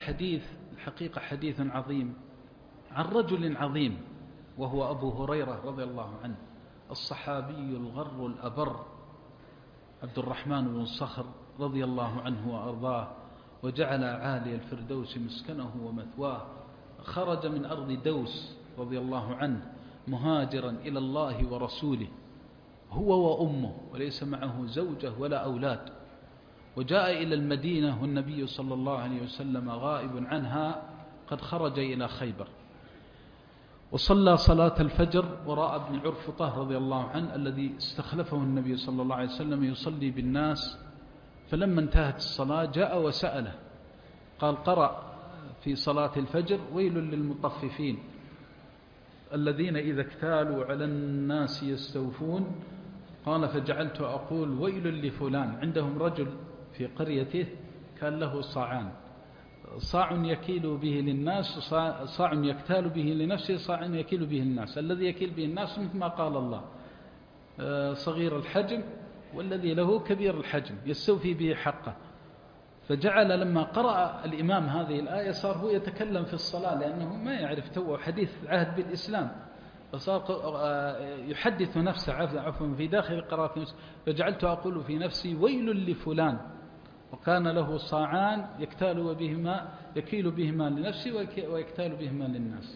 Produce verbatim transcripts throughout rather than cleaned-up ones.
حديث الحقيقة حديث عظيم عن رجل عظيم، وهو أبو هريرة رضي الله عنه، الصحابي الغر الأبر عبد الرحمن بن صخر رضي الله عنه وأرضاه، وجعل عالي الفردوس مسكنه ومثواه. خرج من أرض دوس رضي الله عنه مهاجرا إلى الله ورسوله، هو وأمه، وليس معه زوجة ولا أولاد، وجاء إلى المدينة والنبي صلى الله عليه وسلم غائب عنها، قد خرج إلى خيبر، وصلى صلاة الفجر وراء ابن عرفطة رضي الله عنه الذي استخلفه النبي صلى الله عليه وسلم يصلي بالناس. فلما انتهت الصلاة جاء وسأله، قال: قرأ في صلاة الفجر: ويل للمطففين الذين إذا اكتالوا على الناس يستوفون. قال: فجعلت أقول: ويل لفلان. عندهم رجل في قريته كان له صاعان، صاع يكيل به للناس، صاع يكتال به لنفسه، صاع يكيل به الناس. الذي يكيل به الناس مثل ما قال الله: صغير الحجم، والذي له كبير الحجم يستوفي به حقه. فجعل لما قرأ الإمام هذه الآية صار هو يتكلم في الصلاة، لأنه ما يعرف تو حديث عهد بالإسلام، فصار يحدث نفسه عفوا في داخل قراءة نفسه. فجعلت أقول في نفسي: ويل لفلان، وكان له صاعان يكتال بهما يكيل بهما لنفسه ويكتال بهما للناس.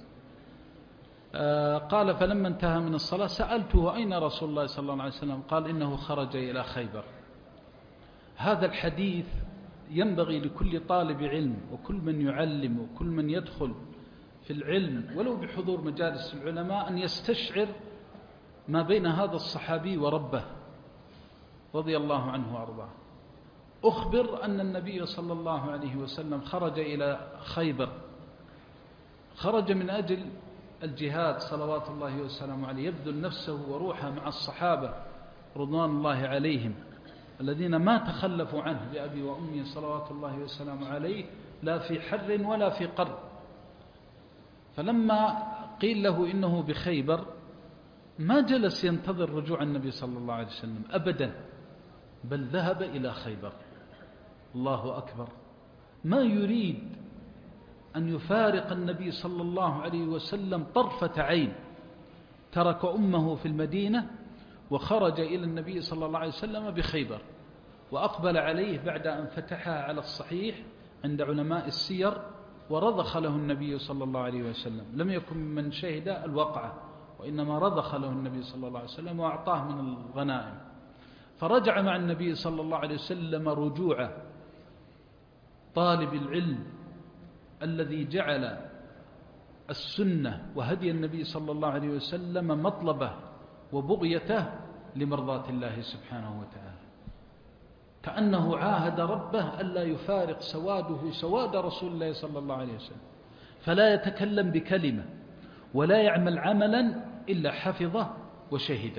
قال: فلما انتهى من الصلاة سألته: أين رسول الله صلى الله عليه وسلم؟ قال: إنه خرج إلى خيبر. هذا الحديث ينبغي لكل طالب علم وكل من يعلم وكل من يدخل في العلم ولو بحضور مجالس العلماء أن يستشعر ما بين هذا الصحابي وربه رضي الله عنه وأرضاه. أخبر أن النبي صلى الله عليه وسلم خرج إلى خيبر، خرج من أجل الجهاد صلوات الله وسلامه عليه، يبذل نفسه وروحه مع الصحابة رضوان الله عليهم الذين ما تخلفوا عنه بأبي وأمي صلوات الله وسلامه عليه، لا في حر ولا في قر. فلما قيل له إنه بخيبر ما جلس ينتظر رجوع النبي صلى الله عليه وسلم أبدا، بل ذهب إلى خيبر. الله أكبر، ما يريد أن يفارق النبي صلى الله عليه وسلم طرفة عين، ترك أمه في المدينة وخرج إلى النبي صلى الله عليه وسلم بخيبر، وأقبل عليه بعد أن فتحها على الصحيح عند علماء السير، ورضخ له النبي صلى الله عليه وسلم. لم يكن من شهد الوقعة، وإنما رضخ له النبي صلى الله عليه وسلم وأعطاه من الغنائم. فرجع مع النبي صلى الله عليه وسلم رجوع طالب العلم الذي جعل السنة وهدي النبي صلى الله عليه وسلم مطلبه وبغيته لمرضاة الله سبحانه وتعالى، كأنه عاهد ربه ألا يفارق سواده سواد رسول الله صلى الله عليه وسلم، فلا يتكلم بكلمة ولا يعمل عملا إلا حفظه وشهده.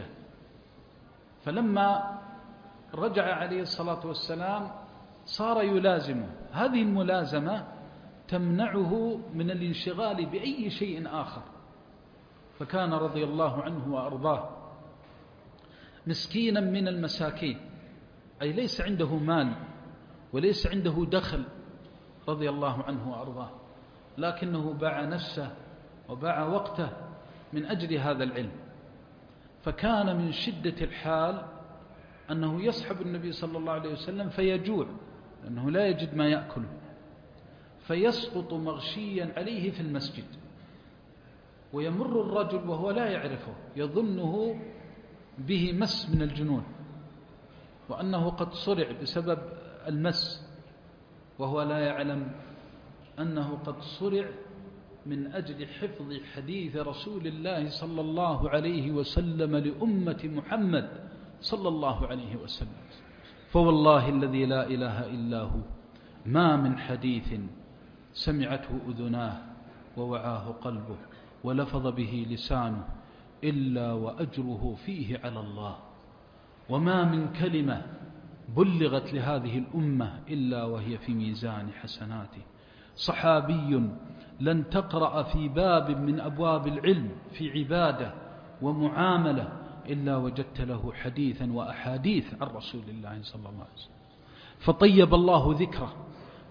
فلما رجع عليه الصلاة والسلام صار يلازمه. هذه الملازمة تمنعه من الانشغال بأي شيء آخر. فكان رضي الله عنه وأرضاه مسكينا من المساكين، أي ليس عنده مال وليس عنده دخل رضي الله عنه وأرضاه، لكنه باع نفسه وباع وقته من أجل هذا العلم. فكان من شدة الحال أنه يصحب النبي صلى الله عليه وسلم فيجوع، لأنه لا يجد ما يأكل، فيسقط مغشيا عليه في المسجد، ويمر الرجل وهو لا يعرفه يظنه به مس من الجنون، وأنه قد صرع بسبب المس، وهو لا يعلم أنه قد صرع من أجل حفظ حديث رسول الله صلى الله عليه وسلم لأمة محمد صلى الله عليه وسلم. فوالله الذي لا إله إلا هو ما من حديث سمعته أذناه ووعاه قلبه ولفظ به لسانه إلا وأجره فيه على الله، وما من كلمة بلغت لهذه الأمة إلا وهي في ميزان حسناته. صحابي لن تقرأ في باب من أبواب العلم في عبادة ومعاملة إلا وجدت له حديثا وأحاديث عن رسول الله صلى الله عليه وسلم. فطيب الله ذكره،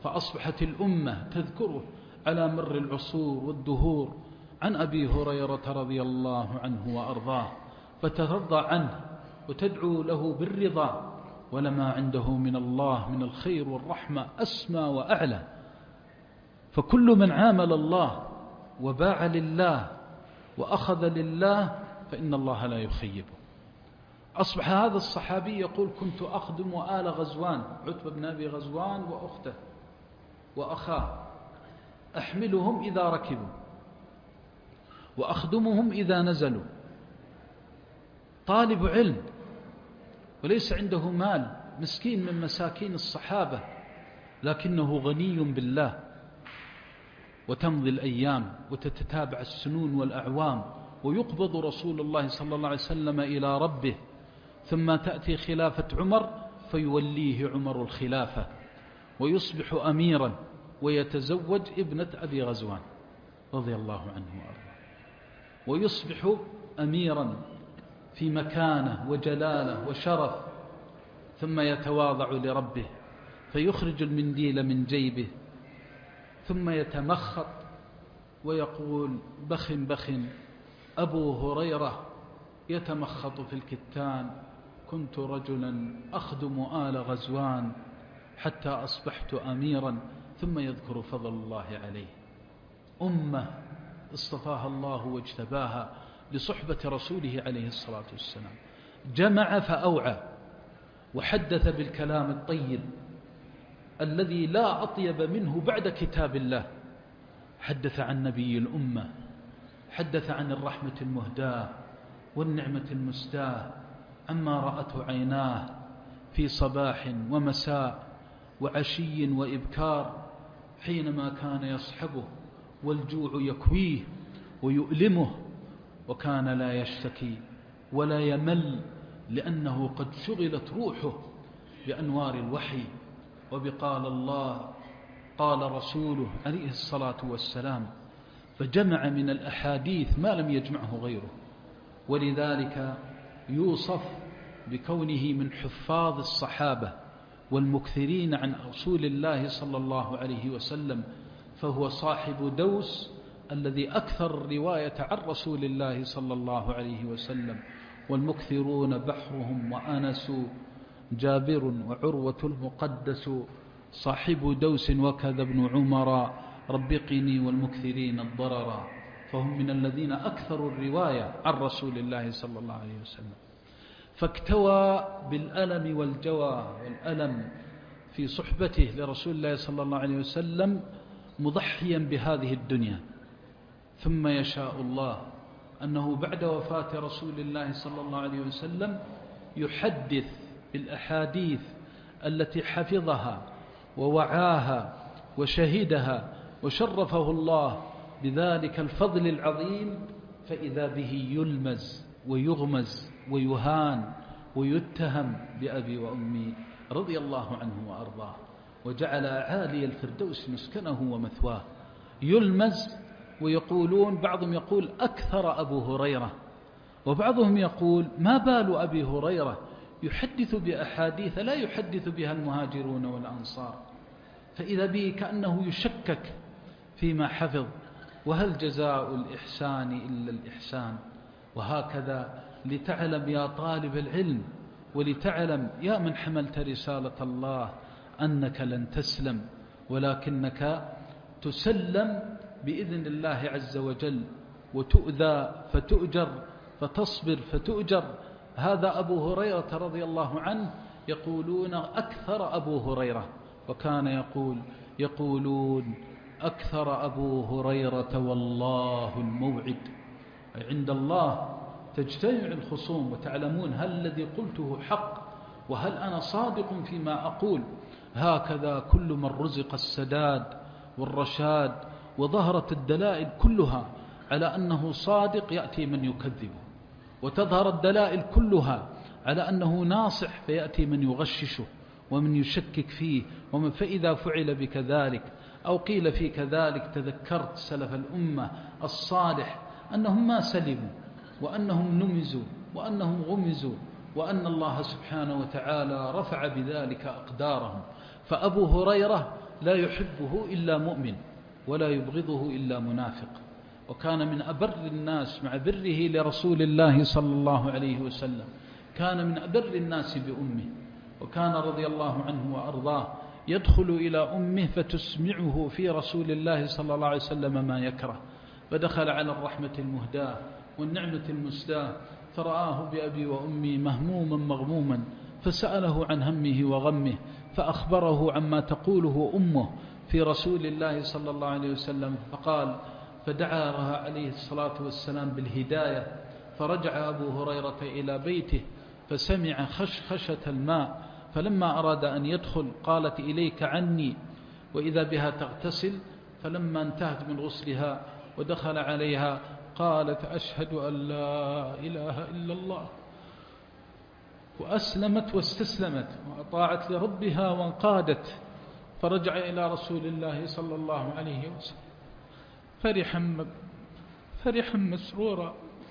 فأصبحت الأمة تذكره على مر العصور والدهور. عن أبي هريرة رضي الله عنه وأرضاه، فترضى عنه وتدعو له بالرضا، ولما عنده من الله من الخير والرحمة أسمى وأعلى. فكل من عامل الله وباع لله وأخذ لله فإن الله لا يخيبه. أصبح هذا الصحابي يقول: كنت أخدم آل غزوان، عتبة بن أبي غزوان وأخته وأخاه، أحملهم إذا ركبوا وأخدمهم إذا نزلوا. طالب علم وليس عنده مال، مسكين من مساكين الصحابة، لكنه غني بالله. وتمضي الأيام وتتتابع السنون والأعوام، ويقبض رسول الله صلى الله عليه وسلم إلى ربه، ثم تأتي خلافة عمر فيوليه عمر الخلافة ويصبح أميرا ويتزوج ابنة أبي غزوان رضي الله عنه وأرضاه، ويصبح أميرا في مكانه وجلاله وشرف، ثم يتواضع لربه فيخرج المنديل من جيبه، ثم يتمخط ويقول: بخ بخ أبو هريرة يتمخط في الكتان، كنت رجلا أخدم آل غزوان حتى أصبحت أميرا، ثم يذكر فضل الله عليه. أمة اصطفاها الله واجتباها لصحبة رسوله عليه الصلاة والسلام، جمع فأوعى، وحدث بالكلام الطيب الذي لا أطيب منه بعد كتاب الله. حدث عن نبي الأمة، حدث عن الرحمة المهداة والنعمة المستاه، عما رأته عيناه في صباح ومساء وعشي وإبكار، حينما كان يصحبه والجوع يكويه ويؤلمه، وكان لا يشتكي ولا يمل، لأنه قد شغلت روحه بأنوار الوحي وبقال الله قال رسوله عليه الصلاة والسلام، فجمع من الأحاديث ما لم يجمعه غيره. ولذلك يوصف بكونه من حفاظ الصحابة والمكثرين عن رسول الله صلى الله عليه وسلم، فهو صاحب دوس الذي أكثر الرواية عن رسول الله صلى الله عليه وسلم. والمكثرون بحرهم وأنس جابر وعروة المقدس، صاحب دوس وكذا ابن عمر ربقني والمكثرين الضرر، فهم من الذين أكثروا الرواية عن رسول الله صلى الله عليه وسلم. فاكتوى بالألم والجوى والألم في صحبته لرسول الله صلى الله عليه وسلم، مضحيا بهذه الدنيا. ثم يشاء الله أنه بعد وفاة رسول الله صلى الله عليه وسلم يحدث بالأحاديث التي حفظها ووعاها وشهدها، وشرفه الله بذلك الفضل العظيم، فإذا به يلمز ويغمز ويهان ويتهم بأبي وأمي رضي الله عنه وأرضاه، وجعل عالي الفردوس مسكنه ومثواه. يلمز، ويقولون بعضهم يقول أكثر أبو هريرة، وبعضهم يقول ما بال أبي هريرة يحدث بأحاديث لا يحدث بها المهاجرون والأنصار، فإذا به كأنه يشكك فيما حفظ. وهل جزاء الإحسان إلا الإحسان؟ وهكذا لتعلم يا طالب العلم، ولتعلم يا من حملت رسالة الله، أنك لن تسلم، ولكنك تسلم بإذن الله عز وجل، وتؤذى فتؤجر، فتصبر فتؤجر. هذا أبو هريرة رضي الله عنه يقولون أكثر أبو هريرة، وكان يقول يقولون أكثر أبو هريرة والله الموعد، عند الله تجتمع الخصوم وتعلمون هل الذي قلته حق وهل أنا صادق فيما أقول. هكذا كل من رزق السداد والرشاد وظهرت الدلائل كلها على أنه صادق يأتي من يكذبه، وتظهر الدلائل كلها على أنه ناصح فيأتي من يغششه ومن يشكك فيه. ومن فإذا فعل بك ذلك أو قيل فيك ذلك تذكرت سلف الأمة الصالح أنهم ما سلموا، وأنهم نمزوا، وأنهم غمزوا، وأن الله سبحانه وتعالى رفع بذلك أقدارهم. فأبو هريرة لا يحبه إلا مؤمن ولا يبغضه إلا منافق. وكان من أبر الناس مع بره لرسول الله صلى الله عليه وسلم، كان من أبر الناس بأمه، وكان رضي الله عنه وأرضاه يدخل إلى أمه فتسمعه في رسول الله صلى الله عليه وسلم ما يكره، فدخل على الرحمة المهداة والنعمة المسداة فرآه بأبي وأمي مهموما مغموما، فسأله عن همه وغمه، فأخبره عما تقوله أمه في رسول الله صلى الله عليه وسلم، فقال فدعا لها عليه الصلاة والسلام بالهداية. فرجع أبو هريرة إلى بيته فسمع خشخشة الماء، فلما أراد أن يدخل قالت إليك عني، وإذا بها تغتسل. فلما انتهت من غسلها ودخل عليها قالت أشهد أن لا إله إلا الله، وأسلمت واستسلمت وأطاعت لربها وانقادت. فرجع إلى رسول الله صلى الله عليه وسلم فرحا فرحا مسرورا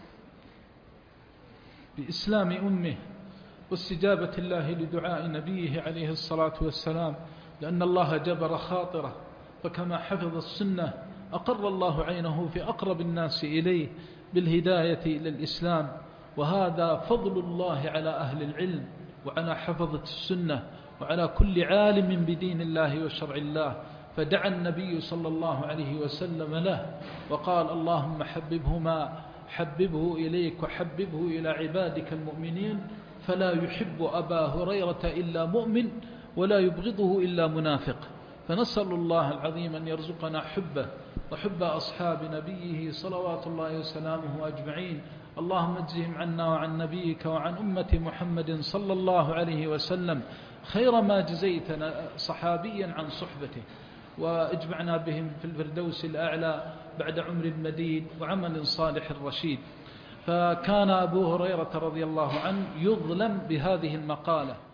بإسلام أمه واستجابة الله لدعاء نبيه عليه الصلاة والسلام، لأن الله جبر خاطره، فكما حفظ السنة أقر الله عينه في أقرب الناس إليه بالهداية إلى الإسلام. وهذا فضل الله على أهل العلم وعلى حفظة السنة وعلى كل عالم بدين الله وشرع الله. فدعا النبي صلى الله عليه وسلم له وقال اللهم حببهما حببه إليك وحببه إلى عبادك المؤمنين، فلا يحب أبا هريرة إلا مؤمن ولا يبغضه إلا منافق. فنسأل الله العظيم أن يرزقنا حبه وحب أصحاب نبيه صلوات الله وسلامه أجمعين. اللهم اجزهم عنا وعن نبيك وعن أمة محمد صلى الله عليه وسلم خير ما جزيتنا صحابيا عن صحبته، واجمعنا بهم في الفردوس الأعلى بعد عمر مديد وعمل صالح رشيد. فكان أبو هريرة رضي الله عنه يظلم بهذه المقالة